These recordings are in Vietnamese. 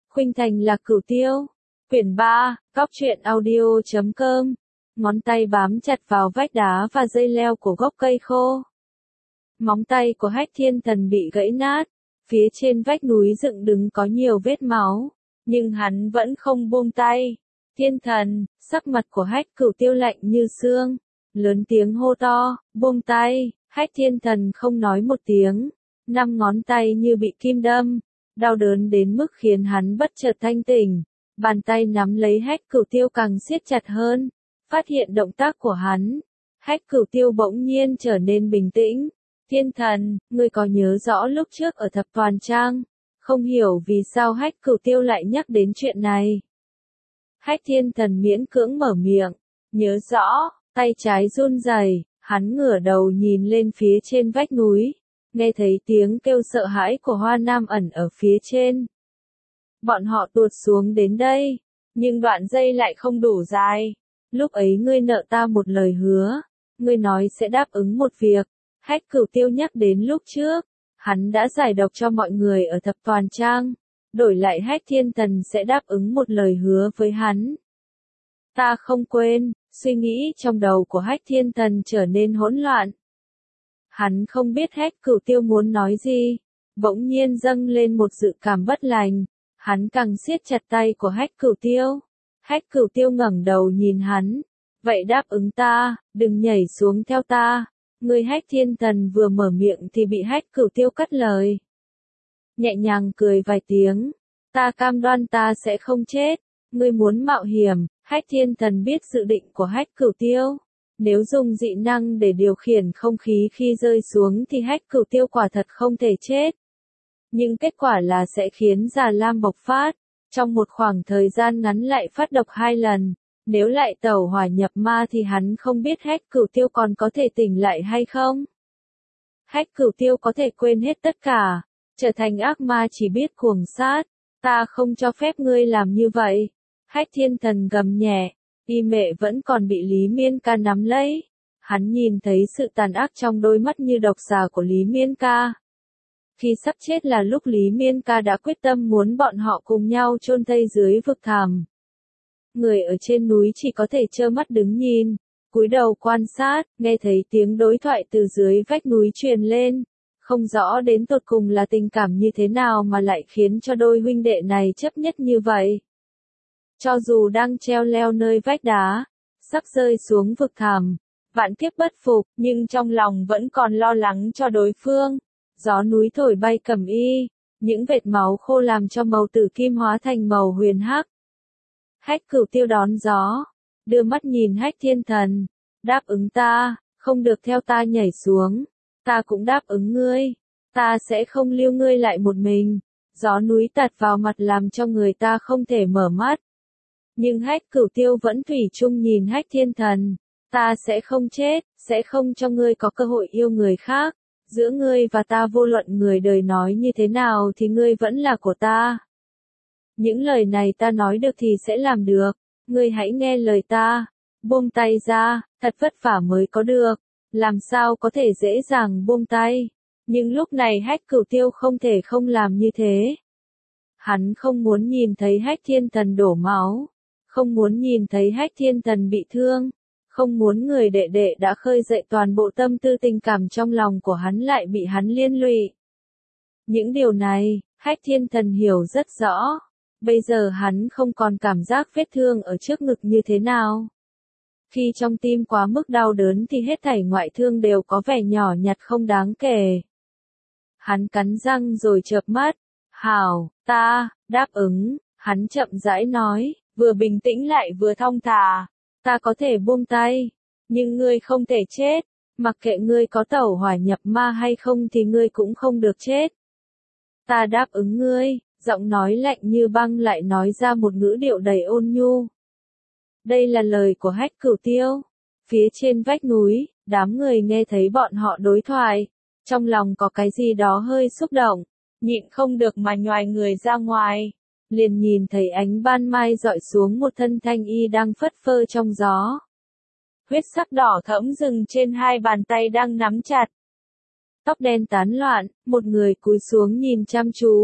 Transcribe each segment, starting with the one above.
Khuynh Thành là Cửu Tiêu. Quyển 3, Cóc truyện audio.com. Ngón tay bám chặt vào vách đá và dây leo của gốc cây khô. Móng tay của Hách Thiên Thần bị gãy nát. Phía trên vách núi dựng đứng có nhiều vết máu. Nhưng hắn vẫn không buông tay. Thiên Thần, sắc mặt của Hách Cửu Tiêu lạnh như xương. Lớn tiếng hô to, buông tay. Hách Thiên Thần không nói một tiếng. 5 ngón tay như bị kim đâm. Đau đớn đến mức khiến hắn bất chợt thanh tỉnh. Bàn tay nắm lấy Hách Cửu Tiêu càng siết chặt hơn. Phát hiện động tác của hắn. Hách Cửu Tiêu bỗng nhiên trở nên bình tĩnh. Thiên Thần, ngươi có nhớ rõ lúc trước ở Thập Toàn Trang? Không hiểu vì sao Hách Cửu Tiêu lại nhắc đến chuyện này. Hách Thiên Thần miễn cưỡng mở miệng. Nhớ rõ, tay trái run rẩy, hắn ngửa đầu nhìn lên phía trên vách núi. Nghe thấy tiếng kêu sợ hãi của Hoa Nam ẩn ở phía trên. Bọn họ tuột xuống đến đây, nhưng đoạn dây lại không đủ dài. Lúc ấy ngươi nợ ta một lời hứa, ngươi nói sẽ đáp ứng một việc. Hách Cửu Tiêu nhắc đến lúc trước, hắn đã giải độc cho mọi người ở Thập Toàn Trang, đổi lại Hách Thiên Thần sẽ đáp ứng một lời hứa với hắn. Ta không quên, suy nghĩ trong đầu của Hách Thiên Thần trở nên hỗn loạn. Hắn không biết Hách Cửu Tiêu muốn nói gì, bỗng nhiên dâng lên một dự cảm bất lành, hắn càng siết chặt tay của Hách Cửu Tiêu. Hách Cửu Tiêu ngẩng đầu nhìn hắn, vậy đáp ứng ta, đừng nhảy xuống theo ta. Người Hách Thiên Thần vừa mở miệng thì bị Hách Cửu Tiêu cắt lời. Nhẹ nhàng cười vài tiếng, ta cam đoan ta sẽ không chết, ngươi muốn mạo hiểm. Hách Thiên Thần biết dự định của Hách Cửu Tiêu. Nếu dùng dị năng để điều khiển không khí khi rơi xuống thì Hách Cửu Tiêu quả thật không thể chết. Nhưng kết quả là sẽ khiến Già Lam bộc phát, trong một khoảng thời gian ngắn lại phát độc 2 lần. Nếu lại tẩu hỏa nhập ma thì hắn không biết Hách Cửu Tiêu còn có thể tỉnh lại hay không. Hách Cửu Tiêu có thể quên hết tất cả, trở thành ác ma chỉ biết cuồng sát. Ta không cho phép ngươi làm như vậy. Hách Thiên Thần gầm nhẹ. Y mẹ vẫn còn bị Lý Miên Ca nắm lấy. Hắn nhìn thấy sự tàn ác trong đôi mắt như độc xà của Lý Miên Ca. Khi sắp chết là lúc Lý Miên Ca đã quyết tâm muốn bọn họ cùng nhau chôn thây dưới vực thẳm. Người ở trên núi chỉ có thể trơ mắt đứng nhìn, cúi đầu quan sát, nghe thấy tiếng đối thoại từ dưới vách núi truyền lên. Không rõ đến tột cùng là tình cảm như thế nào mà lại khiến cho đôi huynh đệ này chấp nhất như vậy. Cho dù đang treo leo nơi vách đá, sắp rơi xuống vực thẳm, vạn kiếp bất phục, nhưng trong lòng vẫn còn lo lắng cho đối phương. Gió núi thổi bay cẩm y, những vệt máu khô làm cho màu tử kim hóa thành màu huyền hắc. Hách Cửu Tiêu đón gió, đưa mắt nhìn Hách Thiên Thần, đáp ứng ta, không được theo ta nhảy xuống, ta cũng đáp ứng ngươi, ta sẽ không lưu ngươi lại một mình. Gió núi tạt vào mặt làm cho người ta không thể mở mắt. Nhưng Hách Cửu Tiêu vẫn thủy chung nhìn Hách Thiên Thần, ta sẽ không chết, sẽ không cho ngươi có cơ hội yêu người khác. Giữa ngươi và ta vô luận người đời nói như thế nào thì ngươi vẫn là của ta. Những lời này ta nói được thì sẽ làm được, ngươi hãy nghe lời ta, buông tay ra, thật vất vả mới có được, làm sao có thể dễ dàng buông tay. Nhưng lúc này Hách Cửu Tiêu không thể không làm như thế. Hắn không muốn nhìn thấy Hách Thiên Thần đổ máu, không muốn nhìn thấy Hách Thiên Thần bị thương, không muốn người đệ đệ đã khơi dậy toàn bộ tâm tư tình cảm trong lòng của hắn lại bị hắn liên lụy. Những điều này, Hách Thiên Thần hiểu rất rõ. Bây giờ hắn không còn cảm giác vết thương ở trước ngực như thế nào. Khi trong tim quá mức đau đớn thì hết thảy ngoại thương đều có vẻ nhỏ nhặt không đáng kể. Hắn cắn răng rồi chợp mắt. Hảo, ta, đáp ứng, hắn chậm rãi nói, vừa bình tĩnh lại vừa thong thả. Ta có thể buông tay, nhưng ngươi không thể chết, mặc kệ ngươi có tẩu hỏa nhập ma hay không thì ngươi cũng không được chết. Ta đáp ứng ngươi. Giọng nói lạnh như băng lại nói ra một ngữ điệu đầy ôn nhu. Đây là lời của Hách Cửu Tiêu. Phía trên vách núi, đám người nghe thấy bọn họ đối thoại. Trong lòng có cái gì đó hơi xúc động, nhịn không được mà nhoài người ra ngoài. Liền nhìn thấy ánh ban mai rọi xuống một thân thanh y đang phất phơ trong gió. Huyết sắc đỏ thẫm dừng trên 2 bàn tay đang nắm chặt. Tóc đen tán loạn, một người cúi xuống nhìn chăm chú.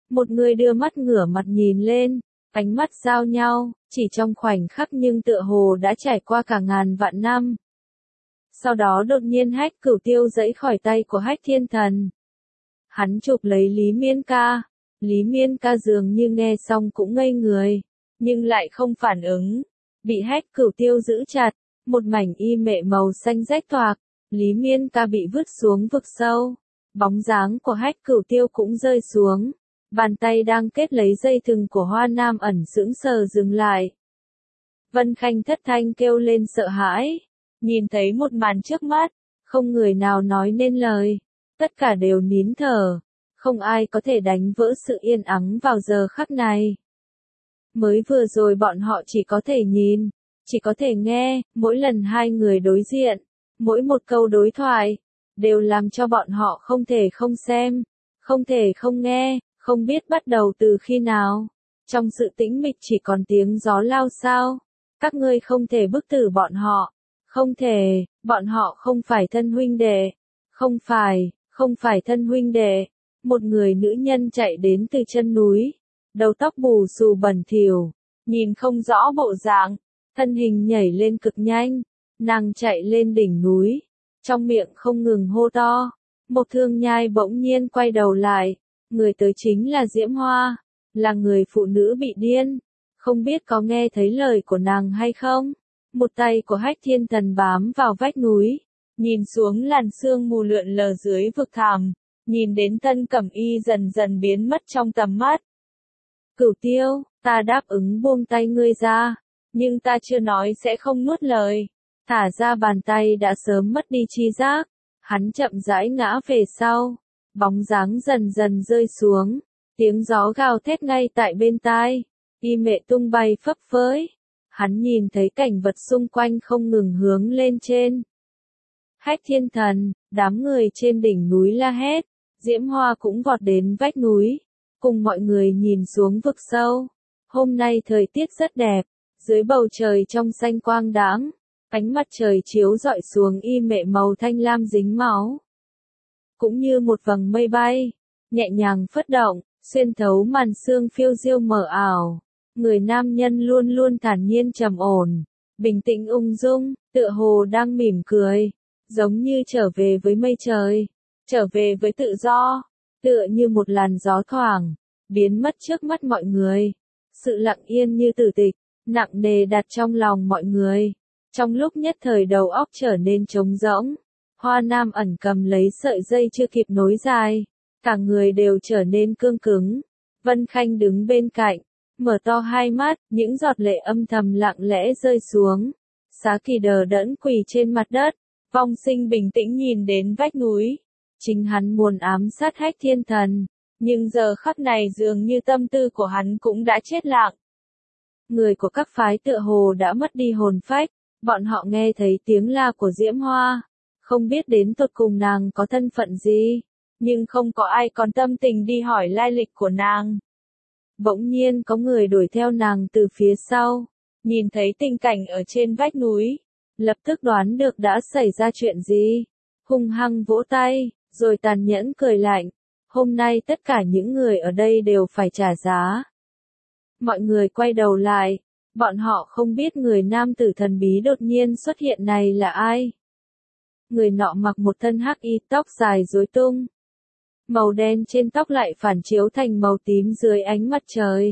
Một người đưa mắt ngửa mặt nhìn lên, ánh mắt giao nhau, chỉ trong khoảnh khắc nhưng tựa hồ đã trải qua cả ngàn vạn năm. Sau đó đột nhiên Hách Cửu Tiêu giãy khỏi tay của Hách Thiên Thần. Hắn chụp lấy Lý Miên Ca. Lý Miên Ca dường như nghe xong cũng ngây người, nhưng lại không phản ứng. Bị Hách Cửu Tiêu giữ chặt, một mảnh y mệ màu xanh rách toạc. Lý Miên Ca bị vứt xuống vực sâu. Bóng dáng của Hách Cửu Tiêu cũng rơi xuống. Bàn tay đang kết lấy dây thừng của Hoa Nam ẩn sững sờ dừng lại. Vân Khanh thất thanh kêu lên sợ hãi. Nhìn thấy một màn trước mắt, không người nào nói nên lời. Tất cả đều nín thở. Không ai có thể đánh vỡ sự yên ắng vào giờ khắc này. Mới vừa rồi bọn họ chỉ có thể nhìn, chỉ có thể nghe, mỗi lần hai người đối diện, mỗi một câu đối thoại, đều làm cho bọn họ không thể không xem, không thể không nghe, không biết bắt đầu từ khi nào. Trong sự tĩnh mịch chỉ còn tiếng gió lao xao. Các ngươi không thể bức tử bọn họ. Không thể, bọn họ không phải thân huynh đệ. Không phải thân huynh đệ. Một người nữ nhân chạy đến từ chân núi. Đầu tóc bù xù bẩn thỉu, nhìn không rõ bộ dạng, thân hình nhảy lên cực nhanh. Nàng chạy lên đỉnh núi, trong miệng không ngừng hô to. Một Thương Nhai bỗng nhiên quay đầu lại. Người tới chính là Diễm Hoa, là người phụ nữ bị điên. Không biết có nghe thấy lời của nàng hay không? Một tay của Hách Thiên Thần bám vào vách núi, nhìn xuống làn sương mù lượn lờ dưới vực thẳm, nhìn đến Tân Cẩm Y dần dần biến mất trong tầm mắt. Cửu Tiêu, ta đáp ứng buông tay ngươi ra, nhưng ta chưa nói sẽ không nuốt lời. Thả ra bàn tay đã sớm mất đi chi giác, hắn chậm rãi ngã về sau. Bóng dáng dần dần rơi xuống, tiếng gió gào thét ngay tại bên tai, y mệ tung bay phấp phới. Hắn nhìn thấy cảnh vật xung quanh không ngừng hướng lên trên. Hách Thiên Thần, đám người trên đỉnh núi la hét, Diễm Hoa cũng vọt đến vách núi, cùng mọi người nhìn xuống vực sâu. Hôm nay thời tiết rất đẹp, dưới bầu trời trong xanh quang đãng, ánh mặt trời chiếu rọi xuống y mệ màu thanh lam dính máu. Cũng như một vầng mây bay, nhẹ nhàng phất động, xuyên thấu màn sương phiêu diêu mờ ảo. Người nam nhân luôn luôn thản nhiên trầm ổn, bình tĩnh ung dung, tựa hồ đang mỉm cười, giống như trở về với mây trời, trở về với tự do, tựa như một làn gió thoảng, biến mất trước mắt mọi người. Sự lặng yên như tử tịch, nặng nề đặt trong lòng mọi người. Trong lúc nhất thời đầu óc trở nên trống rỗng. Hoa Nam ẩn cầm lấy sợi dây chưa kịp nối dài, cả người đều trở nên cương cứng. Vân Khanh đứng bên cạnh, mở to hai mắt, những giọt lệ âm thầm lặng lẽ rơi xuống. Xá Kỳ đờ đẫn quỳ trên mặt đất, Vong Sinh bình tĩnh nhìn đến vách núi. Chính hắn muốn ám sát Hách Thiên Thần, nhưng giờ khắc này dường như tâm tư của hắn cũng đã chết lặng. Người của các phái tựa hồ đã mất đi hồn phách, bọn họ nghe thấy tiếng la của Diễm Hoa. Không biết đến tột cùng nàng có thân phận gì, nhưng không có ai còn tâm tình đi hỏi lai lịch của nàng. Bỗng nhiên có người đuổi theo nàng từ phía sau, nhìn thấy tình cảnh ở trên vách núi, lập tức đoán được đã xảy ra chuyện gì, hung hăng vỗ tay, rồi tàn nhẫn cười lạnh. Hôm nay tất cả những người ở đây đều phải trả giá. Mọi người quay đầu lại, bọn họ không biết người nam tử thần bí đột nhiên xuất hiện này là ai. Người nọ mặc một thân hắc y, tóc dài rối tung. Màu đen trên tóc lại phản chiếu thành màu tím dưới ánh mặt trời.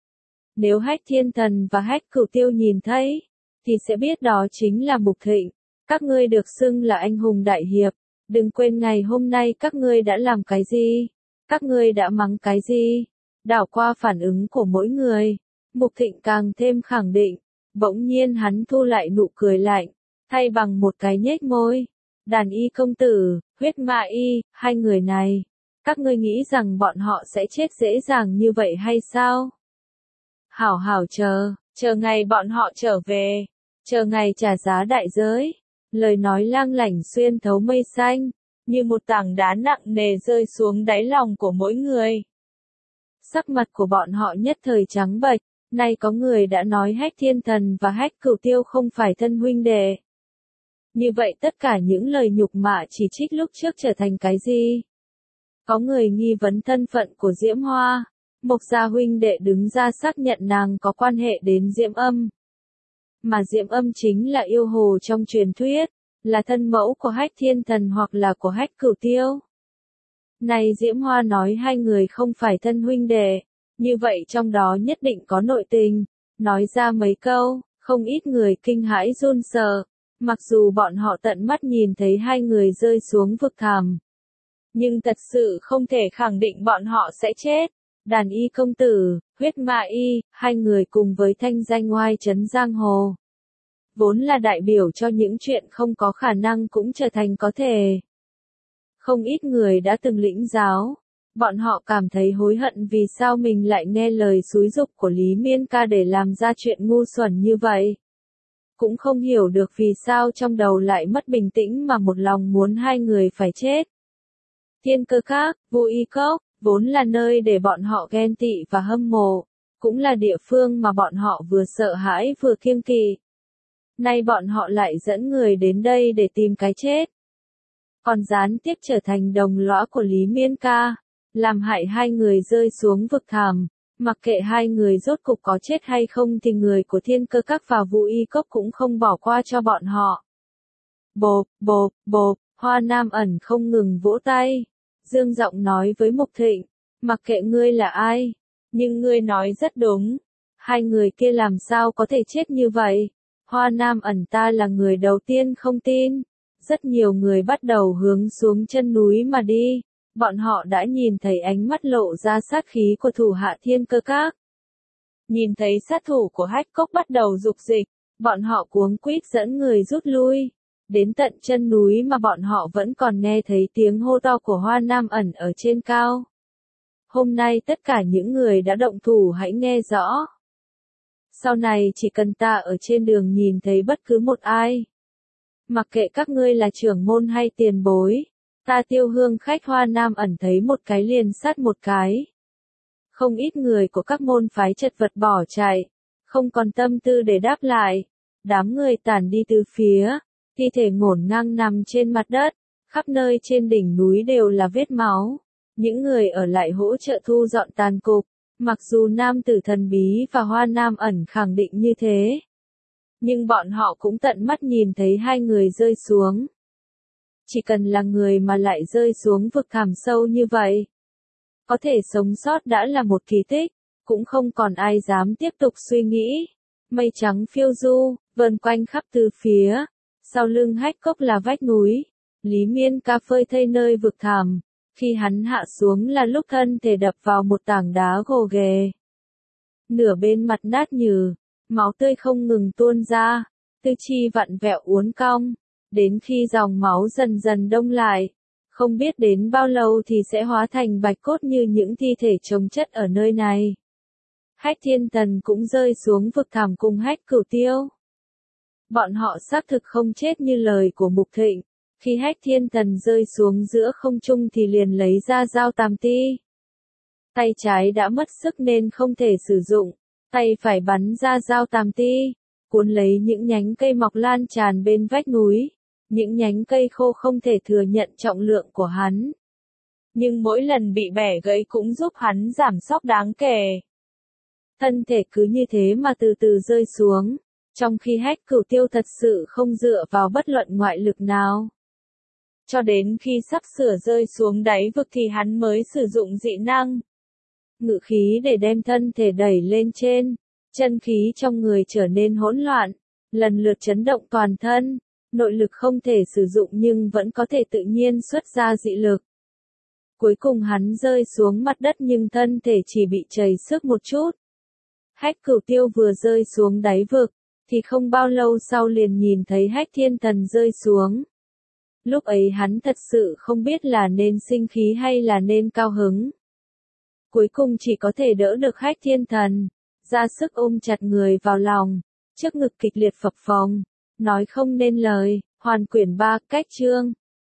Nếu Hách Thiên Thần và Hách Cửu Tiêu nhìn thấy, thì sẽ biết đó chính là Mục Thịnh. Các ngươi được xưng là anh hùng đại hiệp. Đừng quên ngày hôm nay các ngươi đã làm cái gì, các ngươi đã mắng cái gì. Đảo qua phản ứng của mỗi người, Mục Thịnh càng thêm khẳng định. Bỗng nhiên hắn thu lại nụ cười lạnh, thay bằng một cái nhếch môi. Đàn y công tử, huyết ma y, hai người này, các ngươi nghĩ rằng bọn họ sẽ chết dễ dàng như vậy hay sao? Hảo hảo chờ ngày bọn họ trở về, chờ ngày trả giá đại giới. Lời nói lang lảnh xuyên thấu mây xanh, như một tảng đá nặng nề rơi xuống đáy lòng của mỗi người. Sắc mặt của bọn họ nhất thời trắng bệch, nay có người đã nói Hách Thiên Thần và Hách Cửu Tiêu không phải thân huynh đệ. Như vậy tất cả những lời nhục mạ chỉ trích lúc trước trở thành cái gì? Có người nghi vấn thân phận của Diễm Hoa, Mộc gia huynh đệ đứng ra xác nhận nàng có quan hệ đến Diễm Âm. Mà Diễm Âm chính là yêu hồ trong truyền thuyết, là thân mẫu của Hách Thiên Thần hoặc là của Hách Cửu Tiêu. Này Diễm Hoa nói hai người không phải thân huynh đệ, như vậy trong đó nhất định có nội tình, nói ra mấy câu, không ít người kinh hãi run sợ, mặc dù bọn họ tận mắt nhìn thấy hai người rơi xuống vực thẳm. Nhưng thật sự không thể khẳng định bọn họ sẽ chết. Đàn y công tử, huyết ma y, hai người cùng với thanh danh oai trấn giang hồ. Vốn là đại biểu cho những chuyện không có khả năng cũng trở thành có thể. Không ít người đã từng lĩnh giáo. Bọn họ cảm thấy hối hận vì sao mình lại nghe lời xúi giục của Lý Miên Ca để làm ra chuyện ngu xuẩn như vậy. Cũng không hiểu được vì sao trong đầu lại mất bình tĩnh mà một lòng muốn hai người phải chết. Thiên Cơ Các, Vô Y Cốc, vốn là nơi để bọn họ ghen tị và hâm mộ, cũng là địa phương mà bọn họ vừa sợ hãi vừa kiêng kỵ. Nay bọn họ lại dẫn người đến đây để tìm cái chết. Còn gián tiếp trở thành đồng lõa của Lý Miên Ca, làm hại hai người rơi xuống vực thẳm. Mặc kệ hai người rốt cục có chết hay không thì người của Thiên Cơ Các và Vô Y Cốc cũng không bỏ qua cho bọn họ. Bộp, bộp, bộp, Hoa Nam Ẩn không ngừng vỗ tay. Dương giọng nói với Mục Thịnh, mặc kệ ngươi là ai, nhưng ngươi nói rất đúng. Hai người kia làm sao có thể chết như vậy? Hoa Nam Ẩn ta là người đầu tiên không tin. Rất nhiều người bắt đầu hướng xuống chân núi mà đi. Bọn họ đã nhìn thấy ánh mắt lộ ra sát khí của thủ hạ Thiên Cơ Các. Nhìn thấy sát thủ của Hách Cốc bắt đầu dục dịch, bọn họ cuống quýt dẫn người rút lui. Đến tận chân núi mà bọn họ vẫn còn nghe thấy tiếng hô to của Hoa Nam Ẩn ở trên cao. Hôm nay tất cả những người đã động thủ hãy nghe rõ. Sau này chỉ cần ta ở trên đường nhìn thấy bất cứ một ai. Mặc kệ các ngươi là trưởng môn hay tiền bối. Ta Tiêu Hương khách Hoa Nam Ẩn thấy một cái liền sát một cái. Không ít người của các môn phái chật vật bỏ chạy. Không còn tâm tư để đáp lại. Đám người tản đi từ phía. Thi thể ngổn ngang nằm trên mặt đất, khắp nơi trên đỉnh núi đều là vết máu. Những người ở lại hỗ trợ thu dọn tàn cục, mặc dù nam tử thần bí và Hoa Nam Ẩn khẳng định như thế. Nhưng bọn họ cũng tận mắt nhìn thấy hai người rơi xuống. Chỉ cần là người mà lại rơi xuống vực thẳm sâu như vậy. Có thể sống sót đã là một kỳ tích, cũng không còn ai dám tiếp tục suy nghĩ. Mây trắng phiêu du, vờn quanh khắp từ phía. Sau lưng Hách Cốc là vách núi, Lý Miên Ca phơi thây nơi vực thẳm, khi hắn hạ xuống là lúc thân thể đập vào một tảng đá gồ ghề. Nửa bên mặt nát nhừ, máu tươi không ngừng tuôn ra, tư chi vặn vẹo uốn cong, đến khi dòng máu dần dần đông lại, không biết đến bao lâu thì sẽ hóa thành bạch cốt như những thi thể chồng chất ở nơi này. Hách Thiên Thần cũng rơi xuống vực thẳm cùng Hách Cửu Tiêu. Bọn họ xác thực không chết như lời của Mục Thịnh, khi Hách Thiên Thần rơi xuống giữa không trung thì liền lấy ra dao tam ti. Tay trái đã mất sức nên không thể sử dụng, tay phải bắn ra dao tam ti, cuốn lấy những nhánh cây mọc lan tràn bên vách núi, những nhánh cây khô không thể thừa nhận trọng lượng của hắn. Nhưng mỗi lần bị bẻ gãy cũng giúp hắn giảm sóc đáng kể. Thân thể cứ như thế mà từ từ rơi xuống. Trong khi Hách Cửu Tiêu thật sự không dựa vào bất luận ngoại lực nào. Cho đến khi sắp sửa rơi xuống đáy vực thì hắn mới sử dụng dị năng. Ngự khí để đem thân thể đẩy lên trên. Chân khí trong người trở nên hỗn loạn. Lần lượt chấn động toàn thân. Nội lực không thể sử dụng nhưng vẫn có thể tự nhiên xuất ra dị lực. Cuối cùng hắn rơi xuống mặt đất nhưng thân thể chỉ bị trầy xước một chút. Hách Cửu Tiêu vừa rơi xuống đáy vực. Thì không bao lâu sau liền nhìn thấy Hách Thiên Thần rơi xuống. Lúc ấy hắn thật sự không biết là nên sinh khí hay là nên cao hứng. Cuối cùng chỉ có thể đỡ được Hách Thiên Thần, ra sức ôm chặt người vào lòng, trước ngực kịch liệt phập phồng, nói không nên lời. Hoàn quyển 3, cách chương.